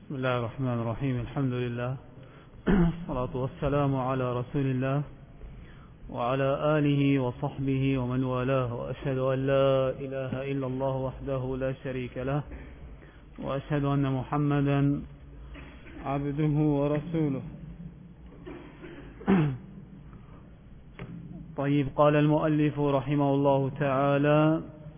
بسم الله الرحمن الرحيم. الحمد لله والصلاة والسلام على رسول الله وعلى آله وصحبه ومن والاه، وأشهد أن لا إله إلا الله وحده لا شريك له، وأشهد أن محمدا عبده ورسوله. طيب، قال المؤلف رحمه الله تعالى: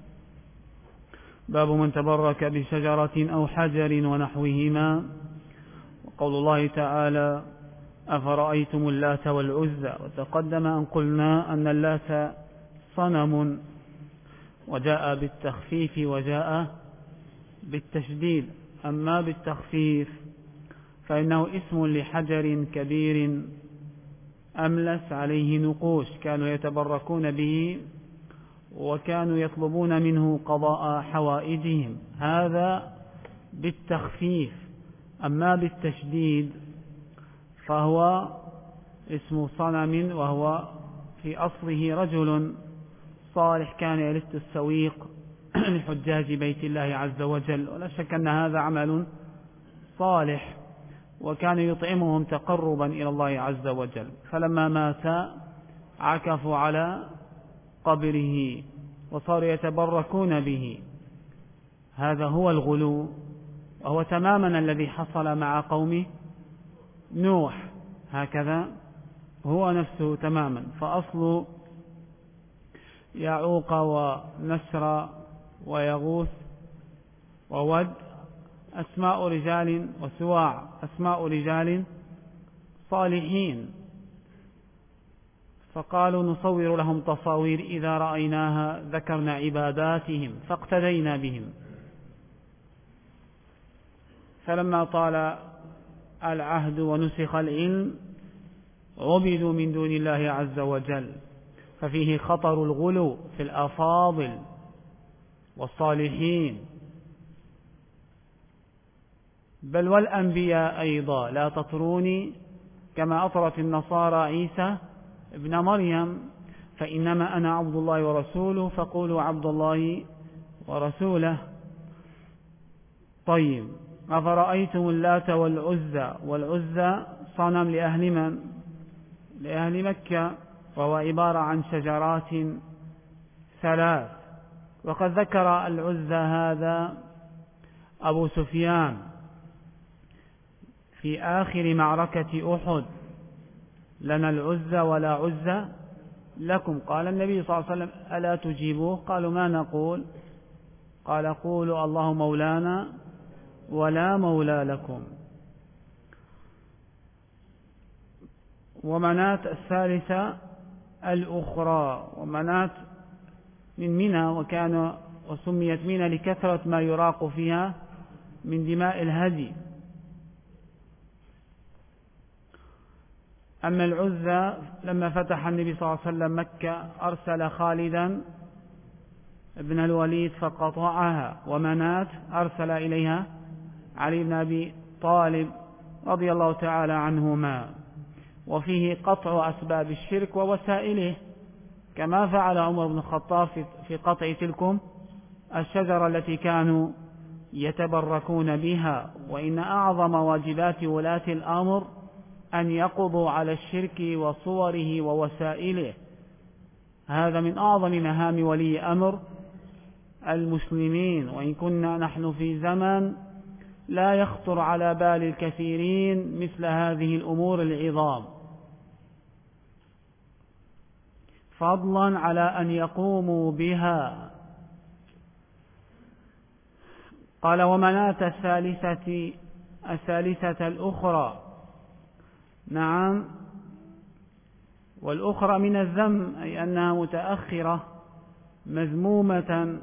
باب من تبرك بشجرة أو حجر ونحوهما. وقول الله تعالى: أفرأيتم اللات والعزى. وتقدم أن قلنا أن اللات صنم، وجاء بالتخفيف وجاء بالتشديد. أما بالتخفيف فإنه اسم لحجر كبير أملس عليه نقوش كانوا يتبركون به، وكانوا يطلبون منه قضاء حوائجهم، هذا بالتخفيف. أما بالتشديد فهو اسم صنم، وهو في أصله رجل صالح كان يلت السويق لحجاج بيت الله عز وجل، ولا شك أن هذا عمل صالح، وكان يطعمهم تقربا إلى الله عز وجل. فلما مات عكفوا على قبره وصاروا يتبركون به. هذا هو الغلو، وهو تماما الذي حصل مع قوم نوح، هكذا هو نفسه تماما. فأصل يعوق ونسر ويغوث وود أسماء رجال، وسواع أسماء رجال صالحين، فقالوا نصور لهم تصاوير إذا رأيناها ذكرنا عباداتهم فاقتدينا بهم. فلما طال العهد ونسخ العلم عبدوا من دون الله عز وجل، ففيه خطر الغلو في الأفاضل والصالحين، بل والأنبياء أيضا. لا تطروني كما أطرت النصارى عيسى ابن مريم، فإنما أنا عبد الله ورسوله فقولوا عبد الله ورسوله. طيب، أفرأيتم اللات والعزى. والعزى صنم لأهل من؟ لأهل مكة، وهو عبارة عن شجرات ثلاث. وقد ذكر العزى هذا أبو سفيان في آخر معركة أحد: لنا العزى ولا عزى لكم. قال النبي صلى الله عليه وسلم: ألا تجيبوه؟ قالوا: ما نقول؟ قال: قولوا الله مولانا ولا مولى لكم. ومناة الثالثة الأخرى، ومناة من منى، وسميت منى لكثرة ما يراق فيها من دماء الهدي. أما العزى لما فتح النبي صلى الله عليه وسلم مكة أرسل خالدا بن الوليد فقطعها، ومناة أرسل إليها علي بن أبي طالب رضي الله تعالى عنهما. وفيه قطع أسباب الشرك ووسائله، كما فعل عمر بن الخطاب في قطع تلكم الشجرة التي كانوا يتبركون بها. وإن أعظم واجبات ولاة الأمر أن يقضوا على الشرك وصوره ووسائله. هذا من أعظم مهام ولي أمر المسلمين، وإن كنا نحن في زمن لا يخطر على بال الكثيرين مثل هذه الأمور العظام، فضلا على أن يقوموا بها. قال: ومناة الثالثة الأخرى. نعم، والأخرى من الذم، أي أنها متأخرة مذمومة.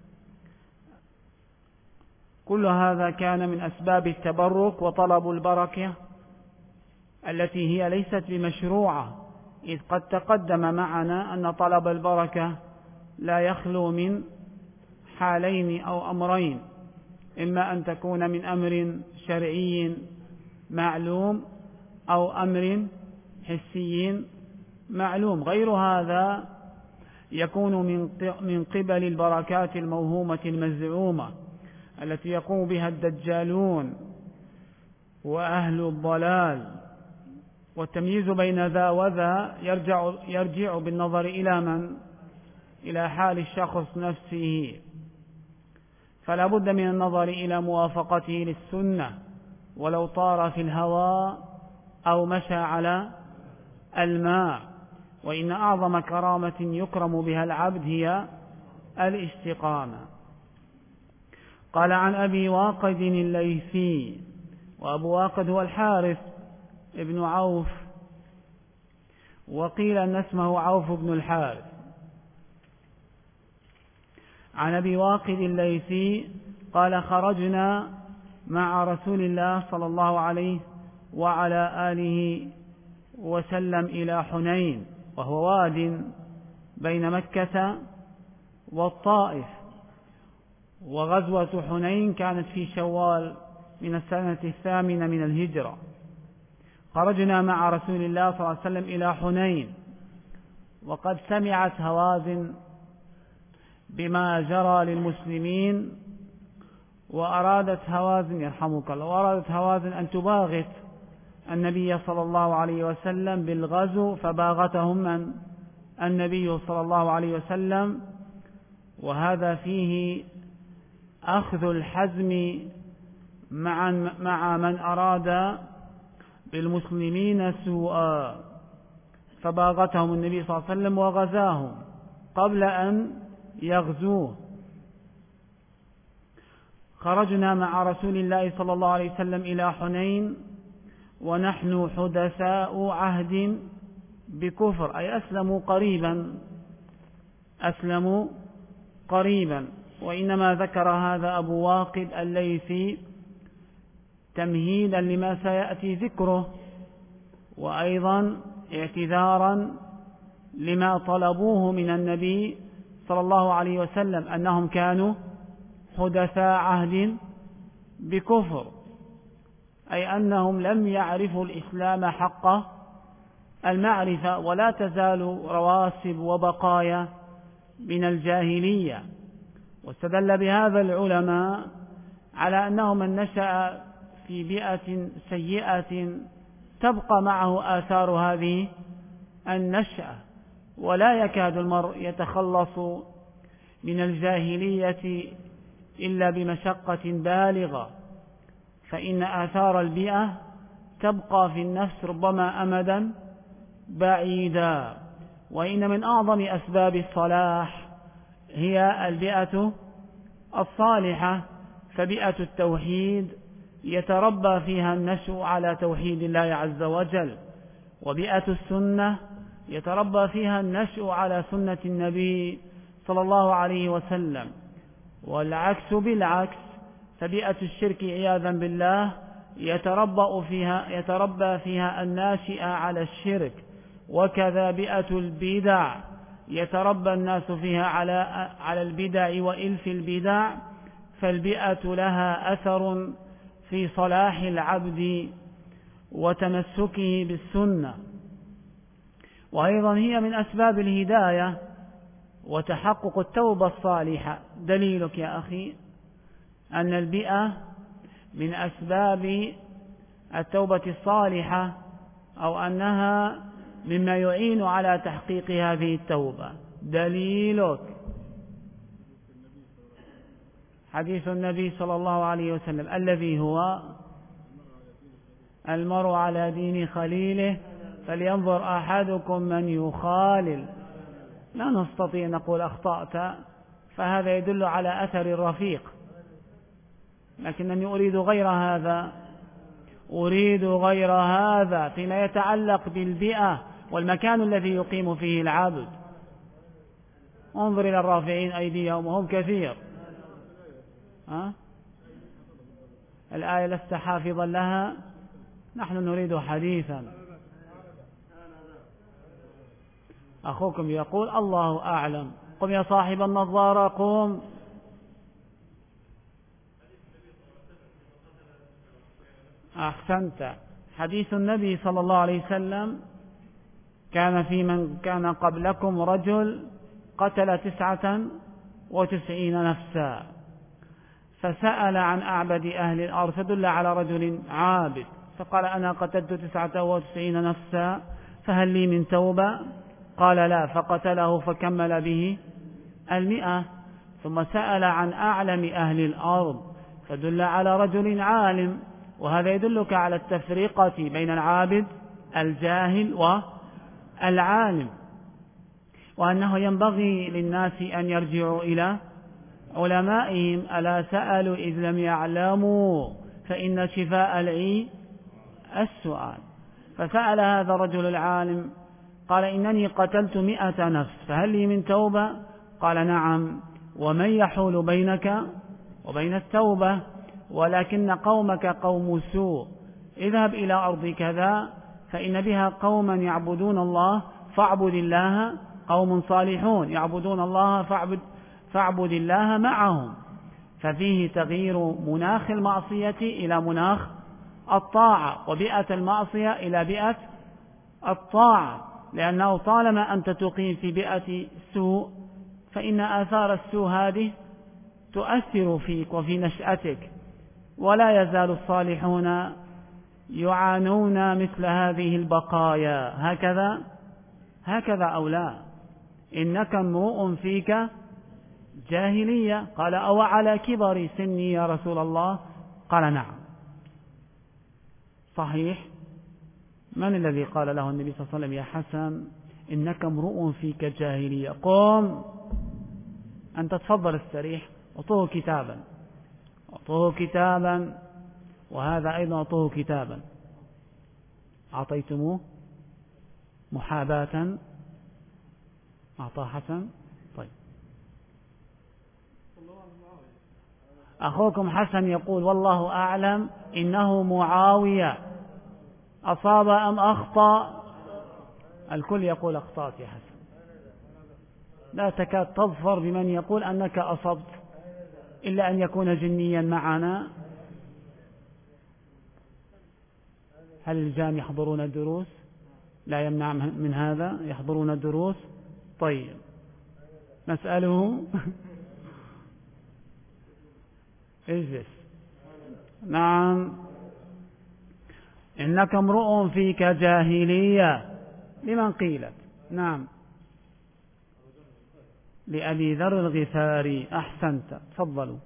كل هذا كان من أسباب التبرك وطلب البركة التي هي ليست بمشروعة، إذ قد تقدم معنا أن طلب البركة لا يخلو من حالين أو أمرين: إما أن تكون من أمر شرعي معلوم أو أمر حسي معلوم. غير هذا يكون من قبل البركات الموهومة المزعومة التي يقوم بها الدجالون وأهل الضلال. والتمييز بين ذا وذا يرجع بالنظر إلى من؟ إلى حال الشخص نفسه، فلا بد من النظر إلى موافقته للسنة ولو طار في الهواء أو مشى على الماء. وإن أعظم كرامة يكرم بها العبد هي الاستقامة. قال عن أبي واقد الليثي، وأبو واقد هو الحارث ابن عوف، وقيل أن اسمه عوف بن الحارث. عن أبي واقد الليثي قال: خرجنا مع رسول الله صلى الله عليه وعلى آله وسلم إلى حنين، وهو واد بين مكة والطائف، وغزوة حنين كانت في شوال من السنة 8 من الهجرة. خرجنا مع رسول الله صلى الله عليه وسلم إلى حنين، وقد سمعت هوازن بما جرى للمسلمين، وأرادت هوازن يرحمك الله، وأرادت هوازن أن تباغت النبي صلى الله عليه وسلم بالغزو، فباغتهم من؟ النبي صلى الله عليه وسلم. وهذا فيه أخذ الحزم مع من أراد بالمسلمين سوءا، فباغتهم النبي صلى الله عليه وسلم وغزاهم قبل أن يغزوه. خرجنا مع رسول الله صلى الله عليه وسلم إلى حنين ونحن حدثاء عهد بكفر، أي أسلموا قريبا. وإنما ذكر هذا أبو واقد الليثي تمهيدا لما سيأتي ذكره، وأيضا اعتذارا لما طلبوه من النبي صلى الله عليه وسلم، أنهم كانوا حدثاء عهد بكفر، أي أنهم لم يعرفوا الإسلام حق المعرفة، ولا تزال رواسب وبقايا من الجاهلية. واستدل بهذا العلماء على أنه من نشأ في بيئة سيئة تبقى معه آثار هذه النشأة، ولا يكاد المرء يتخلص من الجاهلية إلا بمشقة بالغة، فإن آثار البيئة تبقى في النفس ربما أمدا بعيدا. وإن من أعظم أسباب الصلاح هي البيئة الصالحة، فبيئة التوحيد يتربى فيها النشء على توحيد الله عز وجل، وبيئة السنة يتربى فيها النشء على سنة النبي صلى الله عليه وسلم، والعكس بالعكس، فبيئة الشرك عياذا بالله يتربى فيها الناشئ على الشرك، وكذا بيئة البدع يتربى الناس فيها على البدع وإلف البدع، فالبيئة لها أثر في صلاح العبد وتمسكه بالسنة. وأيضا هي من أسباب الهداية وتحقق التوبة الصالحة. دليلك يا أخي أن البيئة من أسباب التوبة الصالحة، أو أنها مما يعين على تحقيق هذه التوبة. دليلك حديث النبي صلى الله عليه وسلم الذي هو: المرء على دين خليله فلينظر أحدكم من يخالل. لا نستطيع نقول أخطأت، فهذا يدل على أثر الرفيق، لكنني أريد غير هذا فيما يتعلق بالبيئة والمكان الذي يقيم فيه العبد. انظر إلى الرافعين أيديهم وهم كثير. الآية لست حافظا لها، نحن نريد حديثا. أخوكم يقول الله أعلم. قم يا صاحب النظارة قم. أحسنت. حديث النبي صلى الله عليه وسلم: كان في من كان قبلكم رجل قتل 99 نفسا، فسأل عن أعبد أهل الأرض فدل على رجل عابد فقال أنا قتلت 99 نفسا فهل لي من توبة؟ قال لا، فقتله فكمل به 100. ثم سأل عن أعلم أهل الأرض فدل على رجل عالم، وهذا يدلك على التفرقة بين العابد الجاهل والعالم، وأنه ينبغي للناس أن يرجعوا إلى علمائهم. ألا سألوا إذ لم يعلموا فإن شفاء العي السؤال. فسأل هذا الرجل العالم قال إنني قتلت 100 نفس فهل لي من توبة؟ قال نعم، ومن يحول بينك وبين التوبة؟ ولكن قومك قوم سوء، اذهب إلى أرض كذا فإن بها قوما يعبدون الله فاعبد الله، قوم صالحون يعبدون الله فاعبد الله معهم. ففيه تغيير مناخ المعصية إلى مناخ الطاعة، وبيئة المعصية إلى بيئة الطاعة، لأنه طالما أنت تقيم في بيئة سوء فإن آثار السوء هذه تؤثر فيك وفي نشأتك، ولا يزال الصالحون يعانون مثل هذه البقايا. هكذا أو لا؟ إنك امرؤ فيك جاهلية. قال أو على كبر سني يا رسول الله؟ قال نعم. صحيح. من الذي قال له النبي صلى الله عليه وسلم يا حسن إنك امرؤ فيك جاهلية؟ قم أنت تفضل استريح، أعطوه كتابا، وهذا أيضا أعطوه كتابا. أعطيتموه محاباة؟ أعطاه حسن؟ طيب. أخوكم حسن يقول والله أعلم إنه معاوية، أصاب أم أخطأ؟ الكل يقول أخطأت يا حسن، لا تكاد تظفر بمن يقول أنك أصبت إلا أن يكون جنيا معنا. هل الجان يحضرون الدروس؟ لا يمنع من هذا، يحضرون الدروس. طيب نسأله. اجلس. نعم. إنك امرؤ فيك جاهلية لمن قيلت؟ نعم لأبي ذر الغفاري. أحسنت، تفضلوا.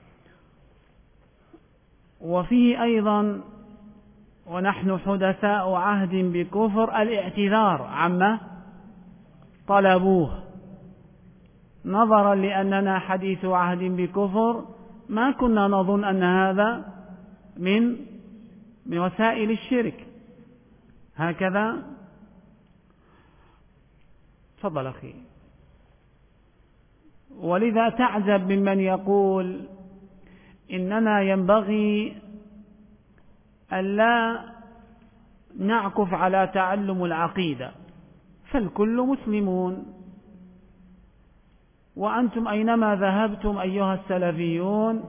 وفيه أيضا ونحن حدثاء عهد بكفر الاعتذار عما طلبوه، نظرا لأننا حديث عهد بكفر ما كنا نظن أن هذا من وسائل الشرك. هكذا. تفضل أخي. ولذا تعجب ممن يقول إننا ينبغي ألا نعكف على تعلم العقيدة، فالكل مسلمون، وأنتم أينما ذهبتم أيها السلفيون،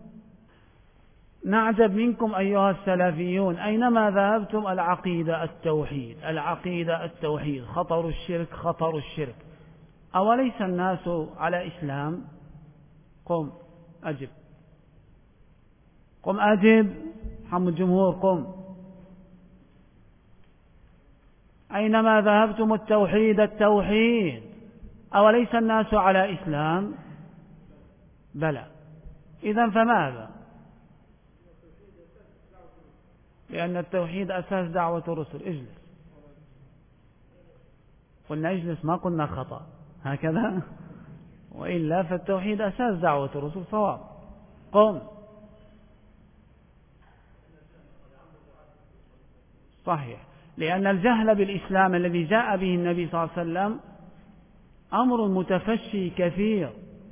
نعجب منكم أيها السلفيون، أينما ذهبتم العقيدة التوحيد، خطر الشرك. أوليس الناس على إسلام؟ قم أجب حمد الجمهور، قم. أينما ذهبتم التوحيد، أوليس الناس على إسلام؟ بلى. إذن فماذا؟ لأن التوحيد أساس دعوة الرسل. اجلس. قلنا اجلس، ما قلنا خطأ، هكذا، وإلا فالتوحيد أساس دعوة الرسل صواب. قم. صحيح، لأن الجهل بالإسلام الذي جاء به النبي صلى الله عليه وسلم أمر متفشي كثير،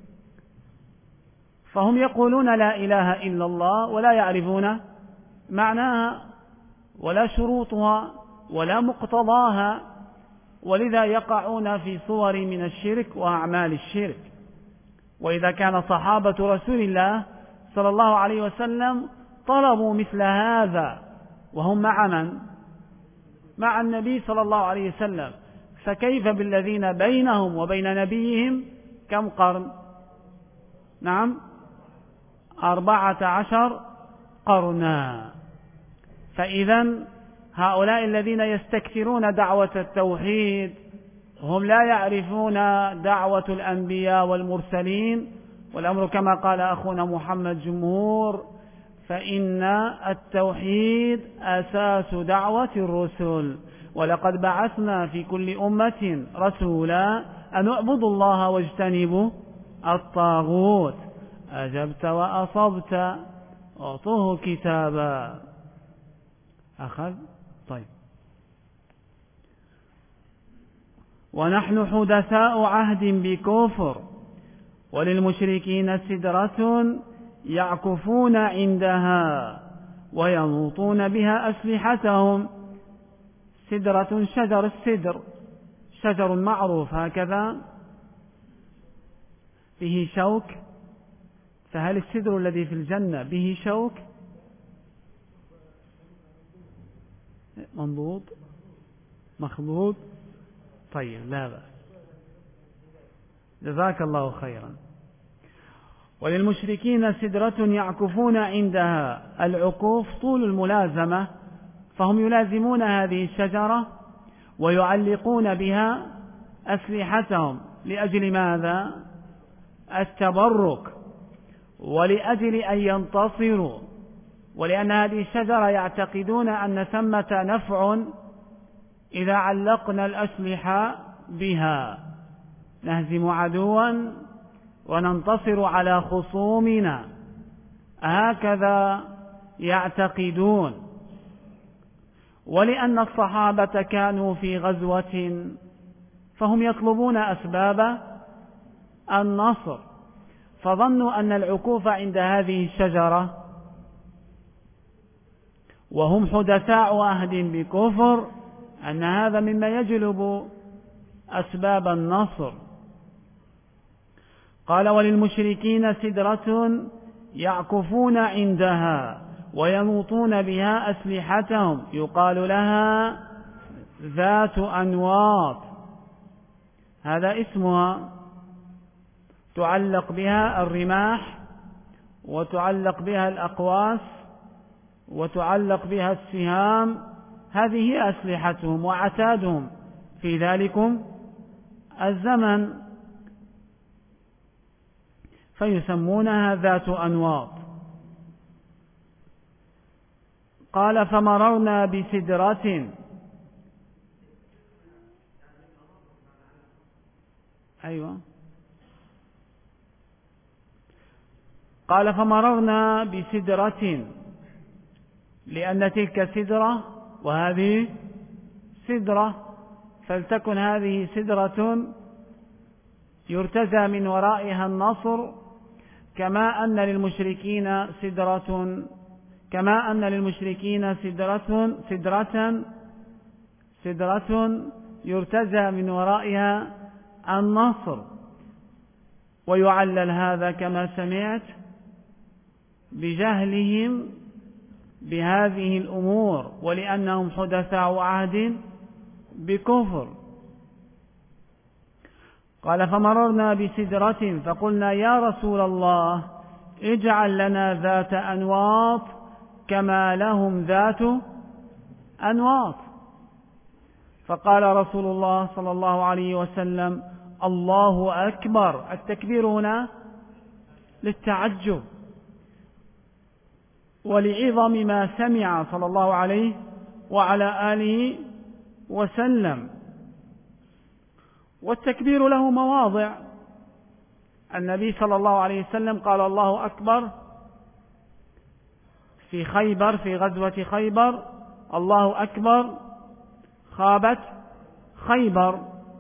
فهم يقولون لا إله إلا الله ولا يعرفون معناها ولا شروطها ولا مقتضاها، ولذا يقعون في صور من الشرك وأعمال الشرك. وإذا كان صحابة رسول الله صلى الله عليه وسلم طلبوا مثل هذا وهم مع من؟ مع النبي صلى الله عليه وسلم، فكيف بالذين بينهم وبين نبيهم كم قرن؟ نعم 14 قرنا. فإذا هؤلاء الذين يستكثرون دعوة التوحيد هم لا يعرفون دعوة الأنبياء والمرسلين، والأمر كما قال أخونا محمد جمهور، فإن التوحيد أساس دعوة الرسل. ولقد بعثنا في كل أمة رسولا أن اعبدوا الله واجتنبوا الطاغوت. أجبت وأصبت أعطوه كتابا. أخذ طيب. ونحن حدثاء عهد بكفر، وللمشركين سدرة يعكفون عندها وينوطون بها أسلحتهم. سدرة شجر السدر، شجر معروف هكذا به شوك. فهل السدر الذي في الجنة به شوك؟ منضود مخضوض؟ طيب لا بأس، جزاك الله خيرا. وللمشركين سدرة يعكفون عندها. العكوف طول الملازمة، فهم يلازمون هذه الشجرة ويعلقون بها أسلحتهم. لأجل ماذا؟ التبرك، ولأجل أن ينتصروا، ولأن هذه الشجرة يعتقدون أن ثمة نفع إذا علقنا الأسلحة بها، نهزم عدوا وننتصر على خصومنا، هكذا يعتقدون. ولأن الصحابة كانوا في غزوة فهم يطلبون أسباب النصر، فظنوا أن العكوف عند هذه الشجرة وهم حدثاء عهد بكفر أن هذا مما يجلب أسباب النصر. قال وللمشركين سدرة يعكفون عندها وينوطون بها أسلحتهم، يقال لها ذات أنواط، هذا اسمها، تعلق بها الرماح وتعلق بها الأقواس وتعلق بها السهام، هذه هي أسلحتهم وعتادهم في ذلكم الزمن، فيسمونها ذات أنواط. قال فمررنا بسدرة، أيوة، قال فمررنا بسدرة، لأن تلك سدرة وهذه سدرة، فلتكن هذه سدرة يرتجى من ورائها النصر، كما أن للمشركين سدرة يرتجى من ورائها النصر. ويعلل هذا كما سمعت بجهلهم بهذه الأمور، ولأنهم حدثاء عهد بكفر. قال فمررنا بسدرة فقلنا يا رسول الله اجعل لنا ذات أنواط كما لهم ذات أنواط. فقال رسول الله صلى الله عليه وسلم الله أكبر. التكبير هنا للتعجب ولعظم ما سمع صلى الله عليه وعلى آله وسلم. والتكبير له مواضع. النبي صلى الله عليه وسلم قال الله أكبر في خيبر، في غزوة خيبر، الله أكبر خابت خيبر.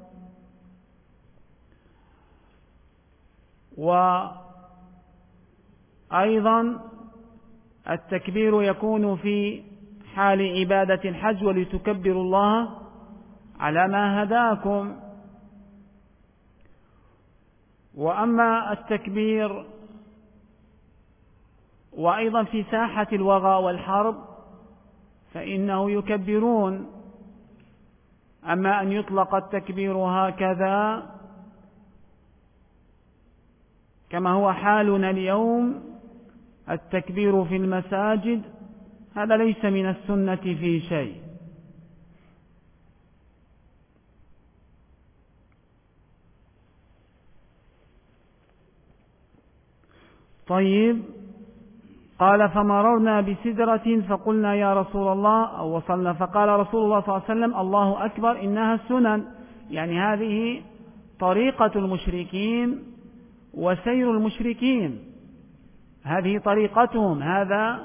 وأيضا التكبير يكون في حال عبادة الحج ولتكبروا الله على ما هداكم. وأما التكبير وأيضا في ساحة الوغى والحرب فإنه يكبرون. أما أن يطلق التكبير هكذا كما هو حالنا اليوم التكبير في المساجد هذا ليس من السنة في شيء. طيب، قال فمررنا بسدرة فقلنا يا رسول الله، أو وصلنا فقال رسول الله صلى الله عليه وسلم الله أكبر إنها السنن، يعني هذه طريقة المشركين وسير المشركين، هذه طريقتهم، هذا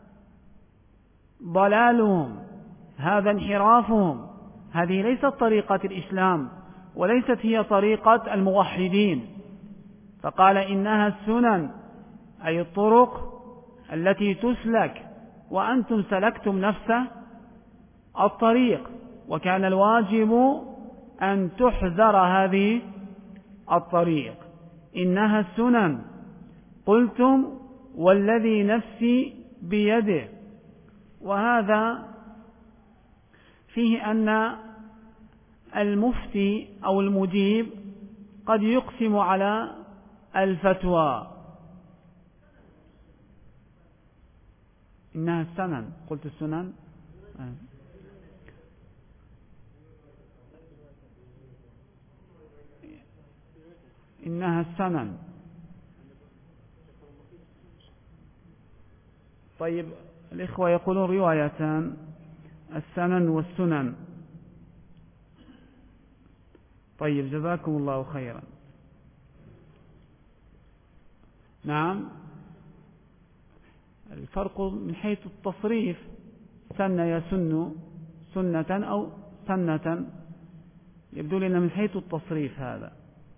ضلالهم، هذا انحرافهم، هذه ليست طريقة الإسلام وليست هي طريقة الموحدين. فقال إنها السنن أي الطرق التي تسلك، وأنتم سلكتم نفس الطريق، وكان الواجب أن تحذر هذه الطريق. إنها السنن. قلتم والذي نفسي بيده. وهذا فيه أن المفتي أو المجيب قد يقسم على الفتوى. إنها السنن، قلت السنن، إنها السنن. طيب، الإخوة يقولون روايتان، السنن والسنن. طيب، جزاكم الله خيرا. نعم، الفرق من حيث التصريف، سن يسن سنة أو سنة، يبدو لنا من حيث التصريف هذا.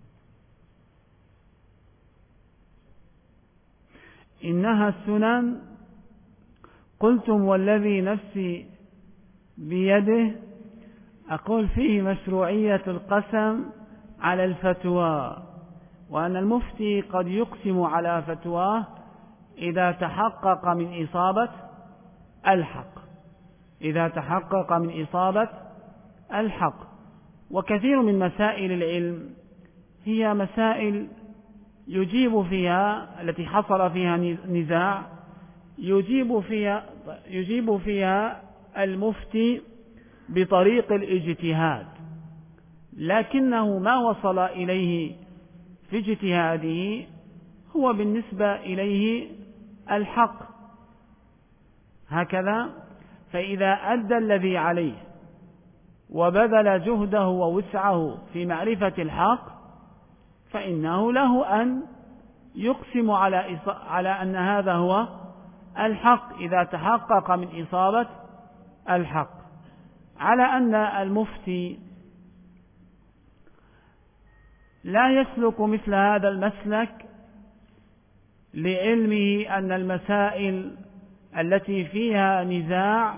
إنها السنن. قلتم والذي نفسي بيده. أقول فيه مشروعية القسم على الفتوى، وأن المفتي قد يقسم على فتواه إذا تحقق من إصابة الحق، إذا تحقق من إصابة الحق. وكثير من مسائل العلم هي مسائل يجيب فيها، التي حصل فيها نزاع، يجيب فيها المفتي بطريق الاجتهاد، لكنه ما وصل إليه في اجتهاده هو بالنسبة إليه الحق، هكذا. فإذا أدى الذي عليه وبذل جهده ووسعه في معرفة الحق، فإنه له أن يقسم على أن هذا هو الحق إذا تحقق من إصابة الحق، على أن المفتي لا يسلك مثل هذا المسلك لعلمه أن المسائل التي فيها نزاع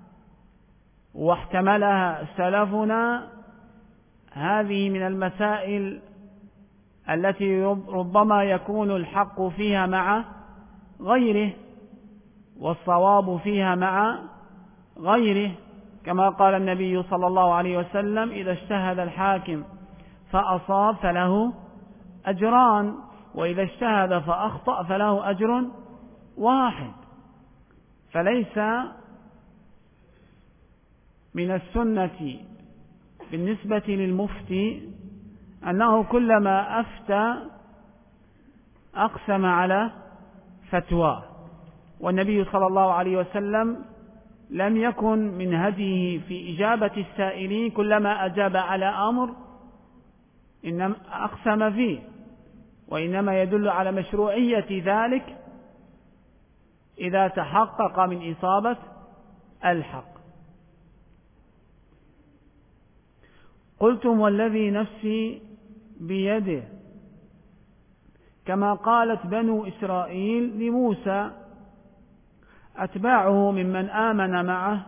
واحتملها سلفنا هذه من المسائل التي ربما يكون الحق فيها مع غيره والصواب فيها مع غيره، كما قال النبي صلى الله عليه وسلم إذا اجتهد الحاكم فأصاب فله أجران، وإذا اجتهد فأخطأ فله أجر واحد. فليس من السنة بالنسبة للمفتي أنه كلما أفتى أقسم على فتواه، والنبي صلى الله عليه وسلم لم يكن من هديه في إجابة السائلين كلما أجاب على أمر إنما أقسم فيه، وإنما يدل على مشروعية ذلك إذا تحقق من إصابة الحق. قلتم والذي نفسي بيده، كما قالت بنو إسرائيل لموسى أتباعه ممن آمن معه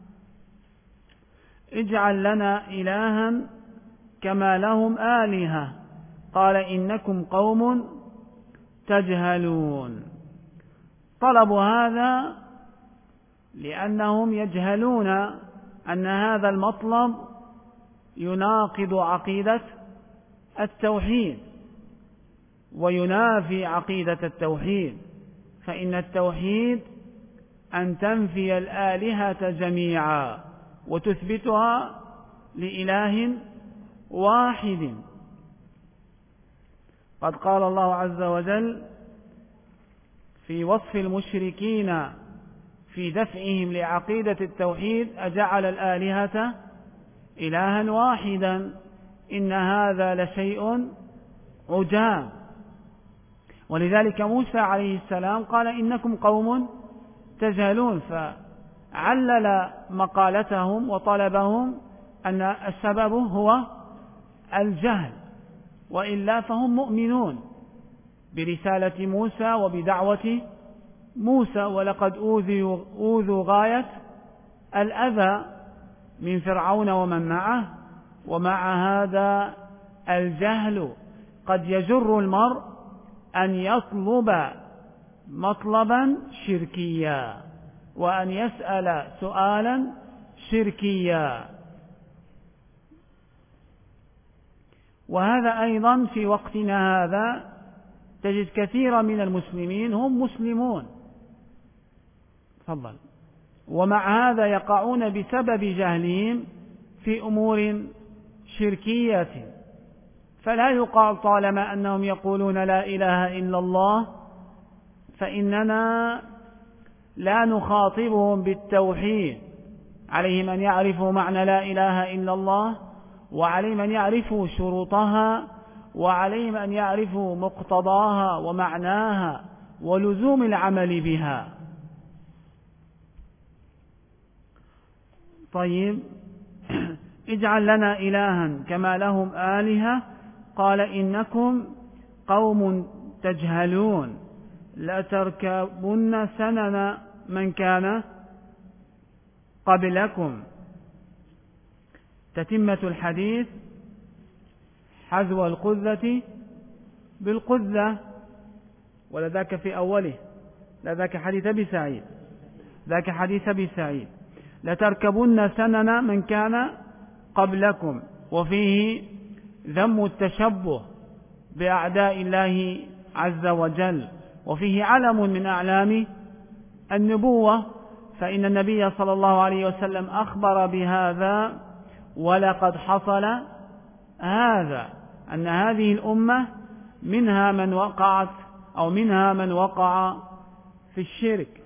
اجعل لنا إلها كما لهم آلهة، قال إنكم قوم تجهلون. طلبوا هذا لأنهم يجهلون أن هذا المطلب يناقض عقيدة التوحيد وينافي عقيدة التوحيد، فإن التوحيد أن تنفي الآلهة جميعا وتثبتها لإله واحد. قد قال الله عز وجل في وصف المشركين في دفعهم لعقيدة التوحيد: أجعل الآلهة إلها واحدا إن هذا لشيء عجاب. ولذلك موسى عليه السلام قال: إنكم قوم تجهلون، فعلل مقالتهم وطلبهم أن السبب هو الجهل، وإلا فهم مؤمنون برسالة موسى وبدعوة موسى، ولقد أوذوا غاية الأذى من فرعون ومن معه. ومع هذا الجهل قد يجر المرء أن يطلب مطلبا شركيا وأن يسأل سؤالا شركيا. وهذا أيضا في وقتنا هذا تجد كثيرا من المسلمين هم مسلمون، تفضل، ومع هذا يقعون بسبب جهلهم في أمور شركية. فلا يقال طالما أنهم يقولون لا إله إلا الله فإننا لا نخاطبهم بالتوحيد. عليهم أن يعرفوا معنى لا إله إلا الله، وعليهم أن يعرفوا شروطها، وعليهم أن يعرفوا مقتضاها ومعناها ولزوم العمل بها. طيب، اجعل لنا إلها كما لهم آلهة. قال: إنكم قوم تجهلون لتركبن سنن من كان قبلكم. تتمة الحديث: حذو القذة بالقذة. ولذاك في أوله، لذاك حديث أبي سعيد، ذاك حديث أبي سعيد: لتركبن سنن من كان قبلكم. وفيه ذم التشبه بأعداء الله عز وجل، وفيه علم من أعلام النبوة، فإن النبي صلى الله عليه وسلم أخبر بهذا: ولقد حصل هذا، أن هذه الأمة منها من وقع في الشرك.